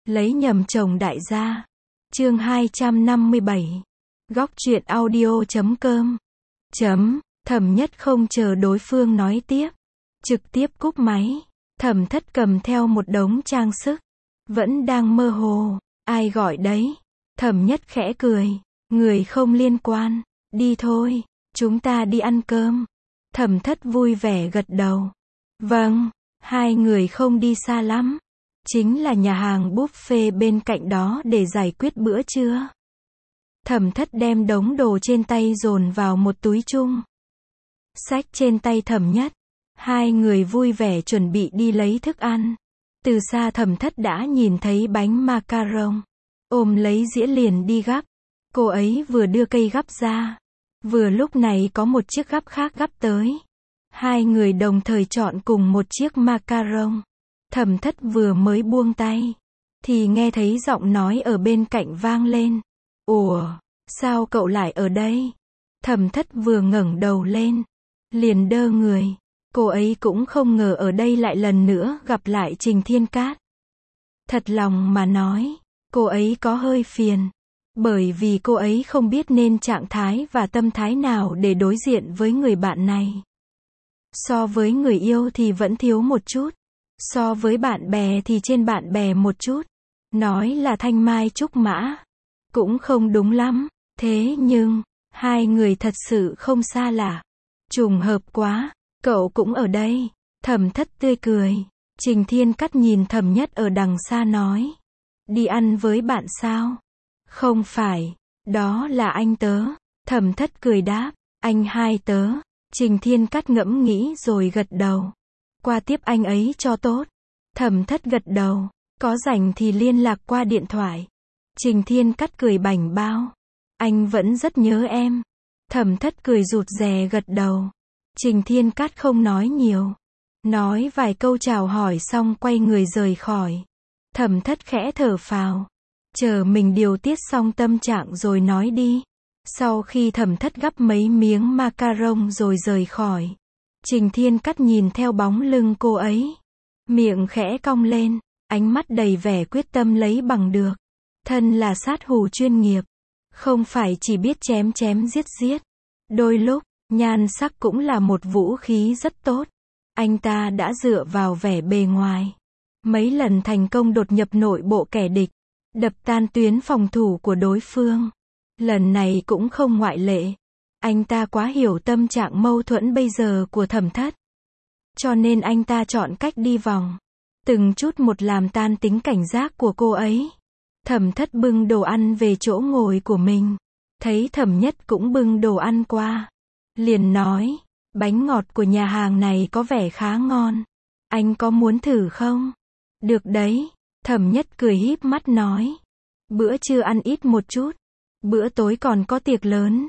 Lấy nhầm chồng đại gia. Chương 257. Góc truyện audio.com. Thẩm Nhất không chờ đối phương nói tiếp, trực tiếp cúp máy. Thẩm Thất cầm theo một đống trang sức, vẫn đang mơ hồ. Ai gọi đấy? Thẩm Nhất khẽ cười. Người không liên quan. Đi thôi, chúng ta đi ăn cơm. Thẩm Thất vui vẻ gật đầu. Vâng. Hai người không đi xa lắm, chính là nhà hàng buffet bên cạnh đó để giải quyết bữa trưa. Thẩm Thất đem đống đồ trên tay dồn vào một túi chung, xách trên tay Thẩm Nhất. Hai người vui vẻ chuẩn bị đi lấy thức ăn. Từ xa Thẩm Thất đã nhìn thấy bánh macaron, ôm lấy dĩa liền đi gắp. Cô ấy vừa đưa cây gắp ra, vừa lúc này có một chiếc gắp khác gắp tới. Hai người đồng thời chọn cùng một chiếc macaron. Thẩm Thất vừa mới buông tay, thì nghe thấy giọng nói ở bên cạnh vang lên. Ủa, sao cậu lại ở đây? Thẩm Thất vừa ngẩng đầu lên, liền đơ người. Cô ấy cũng không ngờ ở đây lại lần nữa gặp lại Trình Thiên Cát. Thật lòng mà nói, cô ấy có hơi phiền. Bởi vì cô ấy không biết nên trạng thái và tâm thái nào để đối diện với người bạn này. So với người yêu thì vẫn thiếu một chút. So với bạn bè thì trên bạn bè một chút. Nói là thanh mai trúc mã cũng không đúng lắm. Thế nhưng, hai người thật sự không xa lạ. Trùng hợp quá, cậu cũng ở đây. Thẩm Thất tươi cười. Trình Thiên Cát nhìn Thẩm Nhất ở đằng xa nói. Đi ăn với bạn sao? Không phải, đó là anh tớ. Thẩm Thất cười đáp. Anh hai tớ. Trình Thiên Cát ngẫm nghĩ rồi gật đầu. Qua tiếp anh ấy cho tốt. Thẩm Thất gật đầu. Có rảnh thì liên lạc qua điện thoại. Trình Thiên Cát cười bảnh bao. Anh vẫn rất nhớ em. Thẩm Thất cười rụt rè gật đầu. Trình Thiên Cát không nói nhiều. Nói vài câu chào hỏi xong quay người rời khỏi. Thẩm Thất khẽ thở phào. Chờ mình điều tiết xong tâm trạng rồi nói đi. Sau khi Thẩm Thất gắp mấy miếng macaron rồi rời khỏi, Trình Thiên Cát nhìn theo bóng lưng cô ấy, miệng khẽ cong lên, ánh mắt đầy vẻ quyết tâm lấy bằng được. Thân là sát thủ chuyên nghiệp, không phải chỉ biết chém chém giết giết. Đôi lúc, nhan sắc cũng là một vũ khí rất tốt. Anh ta đã dựa vào vẻ bề ngoài, mấy lần thành công đột nhập nội bộ kẻ địch, đập tan tuyến phòng thủ của đối phương. Lần này cũng không ngoại lệ. Anh ta quá hiểu tâm trạng mâu thuẫn bây giờ của Thẩm Thất. Cho nên anh ta chọn cách đi vòng, từng chút một làm tan tính cảnh giác của cô ấy. Thẩm Thất bưng đồ ăn về chỗ ngồi của mình. Thấy Thẩm Nhất cũng bưng đồ ăn qua. Liền nói, bánh ngọt của nhà hàng này có vẻ khá ngon. Anh có muốn thử không? Được đấy. Thẩm Nhất cười híp mắt nói. Bữa trưa ăn ít một chút. Bữa tối còn có tiệc lớn.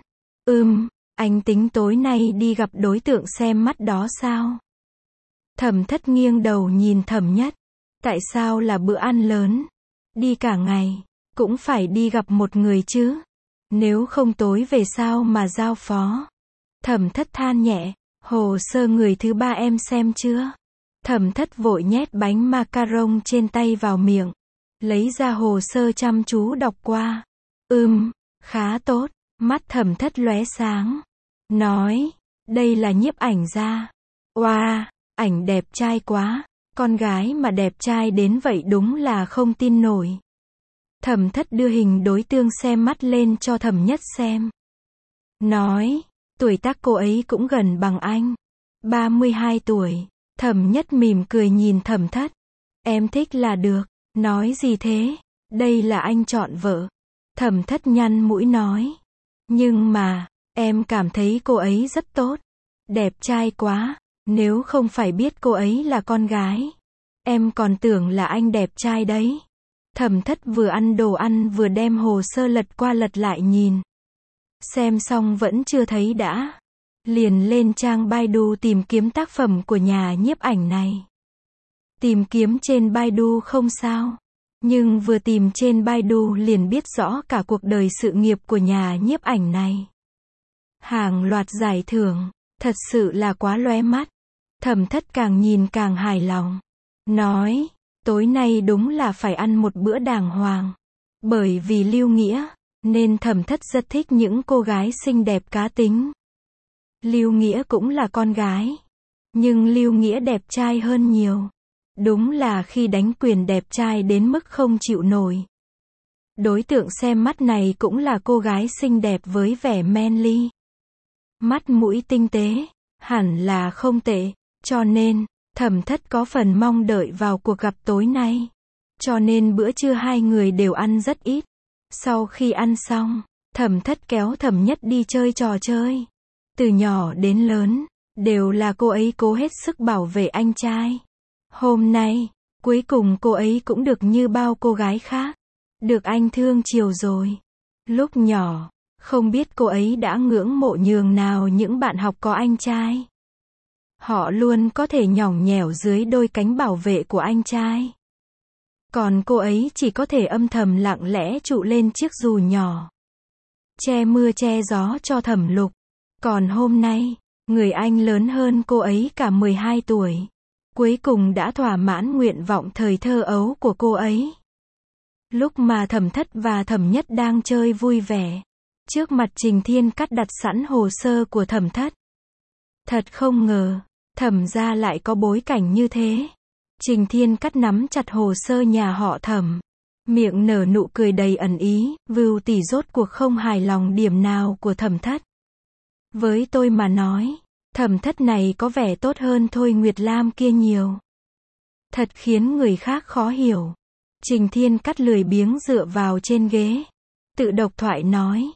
Anh tính tối nay đi gặp đối tượng xem mắt đó sao? Thẩm Thất nghiêng đầu nhìn Thẩm Nhất. Tại sao là bữa ăn lớn? Đi cả ngày, cũng phải đi gặp một người chứ. Nếu không tối về sao mà giao phó? Thẩm Thất than nhẹ. Hồ sơ người thứ ba em xem chưa? Thẩm Thất vội nhét bánh macaron trên tay vào miệng. Lấy ra hồ sơ chăm chú đọc qua. Khá tốt. Mắt Thẩm Thất lóe sáng. Nói, đây là nhiếp ảnh gia. Oa, ảnh đẹp trai quá. Con gái mà đẹp trai đến vậy đúng là không tin nổi. Thẩm Thất đưa hình đối tượng xem mắt lên cho Thẩm Nhất xem. Nói, tuổi tác cô ấy cũng gần bằng anh. 32 tuổi. Thẩm Nhất mỉm cười nhìn Thẩm Thất. Em thích là được. Nói gì thế? Đây là anh chọn vợ. Thẩm Thất nhăn mũi nói. Nhưng mà, em cảm thấy cô ấy rất tốt. Đẹp trai quá. Nếu không phải biết cô ấy là con gái, em còn tưởng là anh đẹp trai đấy. Thẩm Thất vừa ăn đồ ăn vừa đem hồ sơ lật qua lật lại nhìn. Xem xong vẫn chưa thấy đã. Liền lên trang Baidu tìm kiếm tác phẩm của nhà nhiếp ảnh này. Tìm kiếm trên Baidu không sao. Nhưng vừa tìm trên Baidu liền biết rõ cả cuộc đời sự nghiệp của nhà nhiếp ảnh này. Hàng loạt giải thưởng, thật sự là quá lóe mắt. Thẩm Thất càng nhìn càng hài lòng. Nói, tối nay đúng là phải ăn một bữa đàng hoàng. Bởi vì Lưu Nghĩa, nên Thẩm Thất rất thích những cô gái xinh đẹp cá tính. Lưu Nghĩa cũng là con gái. Nhưng Lưu Nghĩa đẹp trai hơn nhiều. Đúng là khi đánh quyền đẹp trai đến mức không chịu nổi. Đối tượng xem mắt này cũng là cô gái xinh đẹp với vẻ manly. Mắt mũi tinh tế, hẳn là không tệ, cho nên, Thẩm Thất có phần mong đợi vào cuộc gặp tối nay. Cho nên bữa trưa hai người đều ăn rất ít. Sau khi ăn xong, Thẩm Thất kéo Thẩm Nhất đi chơi trò chơi. Từ nhỏ đến lớn, đều là cô ấy cố hết sức bảo vệ anh trai. Hôm nay, cuối cùng cô ấy cũng được như bao cô gái khác. Được anh thương chiều rồi. Lúc nhỏ, không biết cô ấy đã ngưỡng mộ nhường nào những bạn học có anh trai. Họ luôn có thể nhỏng nhẽo dưới đôi cánh bảo vệ của anh trai. Còn cô ấy chỉ có thể âm thầm lặng lẽ trụ lên chiếc dù nhỏ. Che mưa che gió cho Thẩm Lục. Còn hôm nay, người anh lớn hơn cô ấy cả 12 tuổi. Cuối cùng đã thỏa mãn nguyện vọng thời thơ ấu của cô ấy. Lúc mà Thẩm Thất và Thẩm Nhất đang chơi vui vẻ, trước mặt Trình Thiên Cắt đặt sẵn hồ sơ của Thẩm Thất. Thật không ngờ, Thẩm gia lại có bối cảnh như thế. Trình Thiên Cắt nắm chặt hồ sơ nhà họ Thẩm, miệng nở nụ cười đầy ẩn ý, Vưu tỷ rốt cuộc không hài lòng điểm nào của Thẩm Thất. Với tôi mà nói, Thẩm Thất này có vẻ tốt hơn Thôi Nguyệt Lam kia nhiều. Thật khiến người khác khó hiểu. Trình Thiên Cắt lười biếng dựa vào trên ghế, tự độc thoại nói,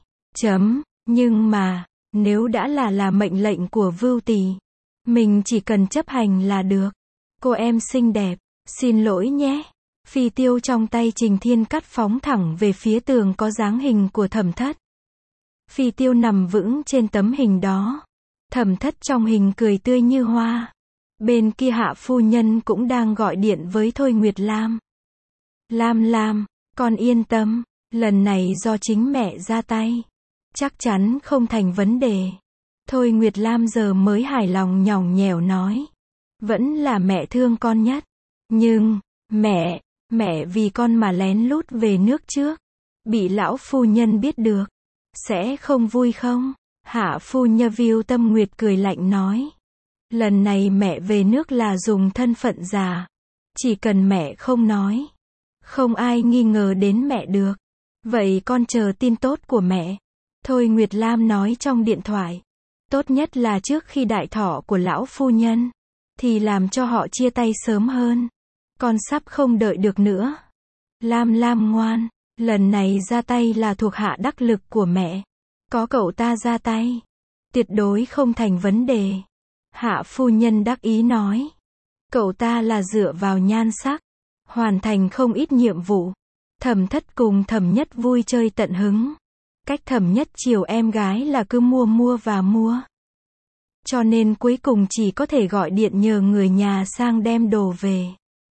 nhưng mà, nếu đã là mệnh lệnh của Vưu tỷ, mình chỉ cần chấp hành là được. Cô em xinh đẹp, xin lỗi nhé. Phi tiêu trong tay Trình Thiên Cắt phóng thẳng về phía tường có dáng hình của Thẩm Thất. Phi tiêu nằm vững trên tấm hình đó. Thẩm Thất trong hình cười tươi như hoa. Bên kia Hạ phu nhân cũng đang gọi điện với Thôi Nguyệt Lam. Lam, con yên tâm, lần này do chính mẹ ra tay. Chắc chắn không thành vấn đề. Thôi Nguyệt Lam giờ mới hài lòng nhõng nhẽo nói. Vẫn là mẹ thương con nhất. Nhưng, mẹ vì con mà lén lút về nước trước. Bị lão phu nhân biết được. Sẽ không vui không? Hạ phu nhân Viu Tâm Nguyệt cười lạnh nói. Lần này mẹ về nước là dùng thân phận giả. Chỉ cần mẹ không nói. Không ai nghi ngờ đến mẹ được. Vậy con chờ tin tốt của mẹ. Thôi Nguyệt Lam nói trong điện thoại. Tốt nhất là trước khi đại thọ của lão phu nhân. Thì làm cho họ chia tay sớm hơn. Con sắp không đợi được nữa. Lam ngoan. Lần này ra tay là thuộc hạ đắc lực của mẹ. Có cậu ta ra tay. Tuyệt đối không thành vấn đề. Hạ phu nhân đắc ý nói. Cậu ta là dựa vào nhan sắc. Hoàn thành không ít nhiệm vụ. Thẩm Thất cùng Thẩm Nhất vui chơi tận hứng. Cách Thẩm Nhất chiều em gái là cứ mua và mua. Cho nên cuối cùng chỉ có thể gọi điện nhờ người nhà sang đem đồ về.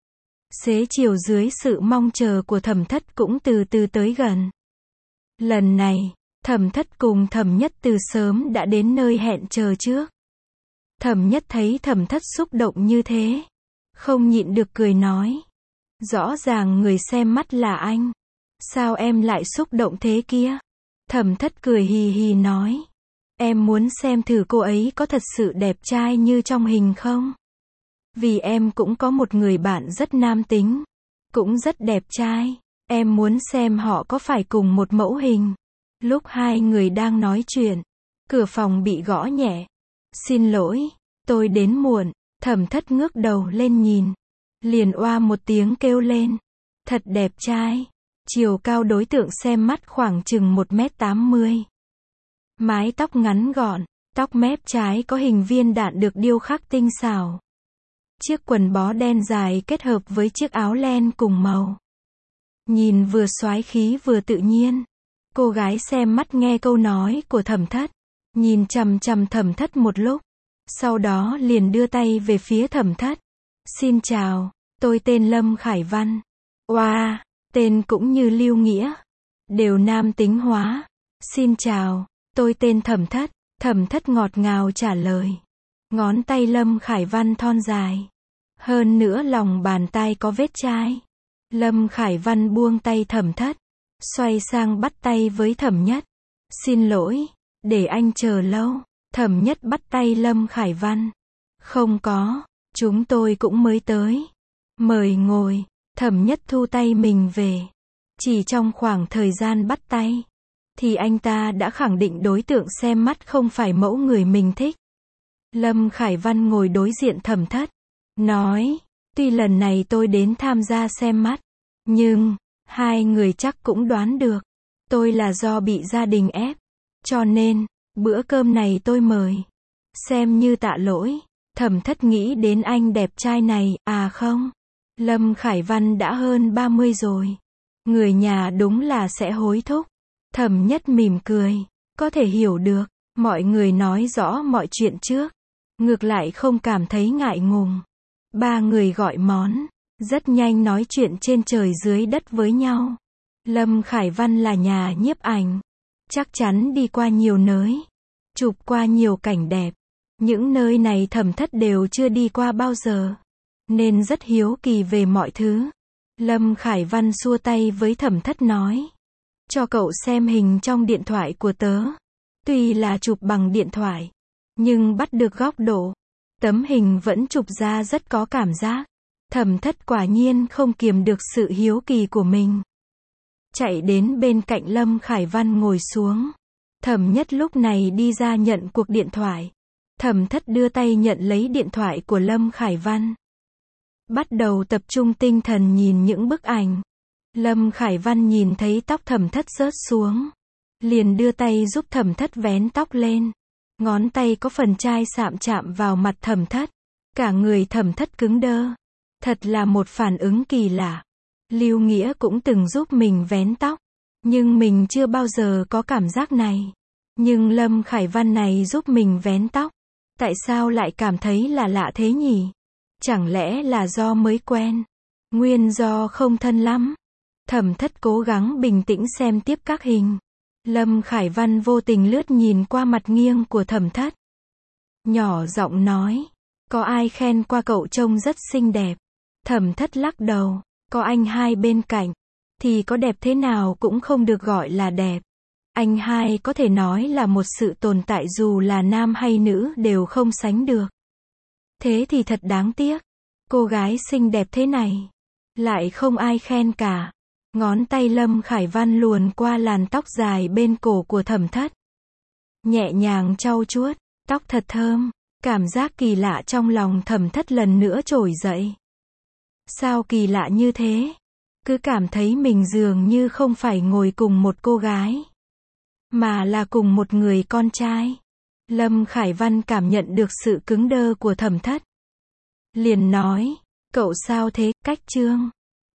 Xế chiều dưới sự mong chờ của Thẩm Thất cũng từ từ tới gần. Lần này, Thẩm Thất cùng Thẩm Nhất từ sớm đã đến nơi hẹn chờ trước. Thẩm Nhất thấy Thẩm Thất xúc động như thế, không nhịn được cười nói. Rõ ràng người xem mắt là anh. Sao em lại xúc động thế kia? Thẩm Thất cười hì hì nói. Em muốn xem thử cô ấy có thật sự đẹp trai như trong hình không? Vì em cũng có một người bạn rất nam tính. Cũng rất đẹp trai. Em muốn xem họ có phải cùng một mẫu hình. Lúc hai người đang nói chuyện, cửa phòng bị gõ nhẹ. Xin lỗi, tôi đến muộn. Thẩm Thất ngước đầu lên nhìn. Liền oa một tiếng kêu lên. Thật đẹp trai. Chiều cao đối tượng xem mắt khoảng chừng 1m80. Mái tóc ngắn gọn, tóc mép trái có hình viên đạn được điêu khắc tinh xảo. Chiếc quần bó đen dài kết hợp với chiếc áo len cùng màu. Nhìn vừa soái khí vừa tự nhiên. Cô gái xem mắt nghe câu nói của Thẩm Thất. Nhìn chằm chằm Thẩm Thất một lúc. Sau đó liền đưa tay về phía Thẩm Thất. Xin chào, tôi tên Lâm Khải Văn. Wow, tên cũng như Lưu Nghĩa. Đều nam tính hóa. Xin chào, tôi tên Thẩm Thất. Thẩm Thất ngọt ngào trả lời. Ngón tay Lâm Khải Văn thon dài. Hơn nữa lòng bàn tay có vết chai. Lâm Khải Văn buông tay Thẩm Thất, xoay sang bắt tay với Thẩm Nhất. Xin lỗi, để anh chờ lâu. Thẩm Nhất bắt tay Lâm Khải Văn. Không có, chúng tôi cũng mới tới. Mời ngồi. Thẩm Nhất thu tay mình về. Chỉ trong khoảng thời gian bắt tay, thì anh ta đã khẳng định đối tượng xem mắt không phải mẫu người mình thích. Lâm Khải Văn ngồi đối diện Thẩm Thất, nói, tuy lần này tôi đến tham gia xem mắt, nhưng, hai người chắc cũng đoán được, tôi là do bị gia đình ép, cho nên, bữa cơm này tôi mời. Xem như tạ lỗi. Thẩm Thất nghĩ đến anh đẹp trai này, à không, Lâm Khải Văn đã hơn 30 rồi. Người nhà đúng là sẽ hối thúc. Thẩm Nhất mỉm cười, có thể hiểu được, mọi người nói rõ mọi chuyện trước. Ngược lại không cảm thấy ngại ngùng. Ba người gọi món, rất nhanh nói chuyện trên trời dưới đất với nhau. Lâm Khải Văn là nhà nhiếp ảnh, chắc chắn đi qua nhiều nơi, chụp qua nhiều cảnh đẹp. Những nơi này Thẩm Thất đều chưa đi qua bao giờ, nên rất hiếu kỳ về mọi thứ. Lâm Khải Văn xua tay với Thẩm Thất nói, cho cậu xem hình trong điện thoại của tớ. Tuy là chụp bằng điện thoại, nhưng bắt được góc độ, tấm hình vẫn chụp ra rất có cảm giác. Thẩm Thất quả nhiên không kiềm được sự hiếu kỳ của mình. Chạy đến bên cạnh Lâm Khải Văn ngồi xuống. Thẩm Nhất lúc này đi ra nhận cuộc điện thoại. Thẩm Thất đưa tay nhận lấy điện thoại của Lâm Khải Văn. Bắt đầu tập trung tinh thần nhìn những bức ảnh. Lâm Khải Văn nhìn thấy tóc Thẩm Thất rớt xuống, liền đưa tay giúp Thẩm Thất vén tóc lên. Ngón tay có phần chai sạm chạm vào mặt Thẩm Thất. Cả người Thẩm Thất cứng đơ. Thật là một phản ứng kỳ lạ. Lưu Nghĩa cũng từng giúp mình vén tóc, nhưng mình chưa bao giờ có cảm giác này. Nhưng Lâm Khải Văn này giúp mình vén tóc, tại sao lại cảm thấy là lạ thế nhỉ? Chẳng lẽ là do mới quen? Nguyên do không thân lắm? Thẩm Thất cố gắng bình tĩnh xem tiếp các hình. Lâm Khải Văn vô tình lướt nhìn qua mặt nghiêng của Thẩm Thất. Nhỏ giọng nói, có ai khen qua cậu trông rất xinh đẹp. Thẩm Thất lắc đầu, có anh hai bên cạnh, thì có đẹp thế nào cũng không được gọi là đẹp. Anh hai có thể nói là một sự tồn tại dù là nam hay nữ đều không sánh được. Thế thì thật đáng tiếc. Cô gái xinh đẹp thế này, lại không ai khen cả. Ngón tay Lâm Khải Văn luồn qua làn tóc dài bên cổ của Thẩm Thất. Nhẹ nhàng trau chuốt, tóc thật thơm. Cảm giác kỳ lạ trong lòng Thẩm Thất lần nữa trỗi dậy. Sao kỳ lạ như thế? Cứ cảm thấy mình dường như không phải ngồi cùng một cô gái, mà là cùng một người con trai. Lâm Khải Văn cảm nhận được sự cứng đơ của Thẩm Thất. Liền nói, cậu sao thế, Cách Trương?